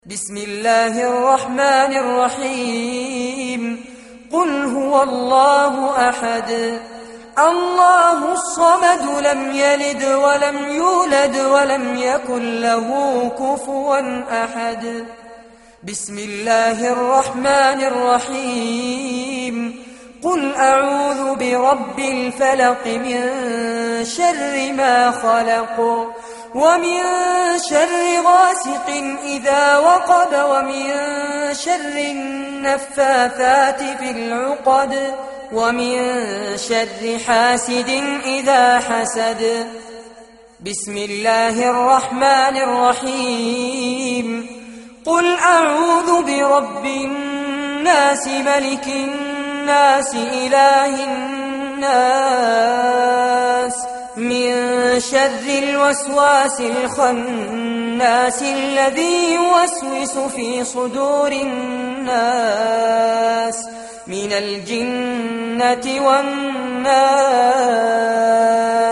بسم الله الرحمن الرحيم. قل هو الله أحد الله الصمد لم يلد ولم يولد ولم يكن له كفوا أحد. بسم الله الرحمن الرحيم. قل أعوذ برب الفلق من شر ما خلق ومن شر غاسق إذا وقب ومن شر النفاثات في العقد ومن شر حاسد إذا حسد. بسم الله الرحمن الرحيم. قل أعوذ برب الناس ملك الناس إله الناس من شر الوسواس الخناس الذي يوسوس في صدور الناس من الجنة والناس.